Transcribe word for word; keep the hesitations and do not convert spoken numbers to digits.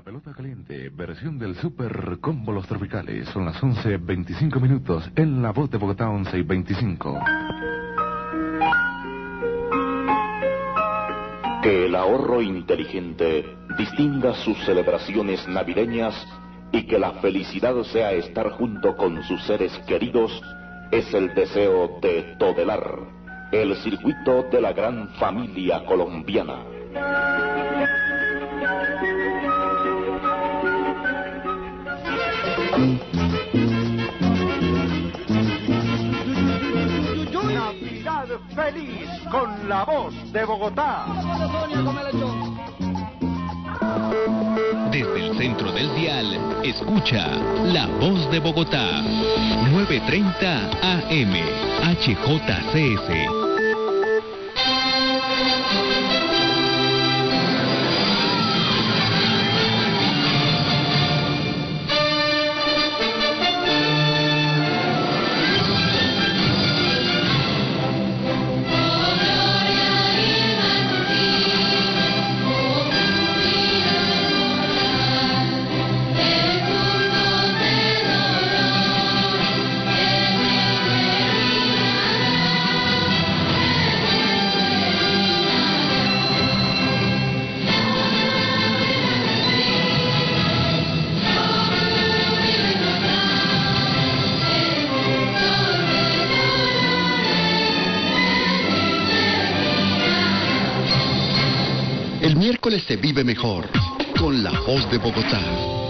La pelota caliente, versión del Super Combo Los Tropicales. Son las once veinticinco minutos en La Voz de Bogotá, once y veinticinco. Que el ahorro inteligente distinga sus celebraciones navideñas y que la felicidad sea estar junto con sus seres queridos es el deseo de Todelar, el circuito de la gran familia colombiana. Navidad feliz con La Voz de Bogotá. Desde el centro del dial, escucha La Voz de Bogotá, nueve treinta A M, H J C S. El miércoles se vive mejor con La Voz de Bogotá.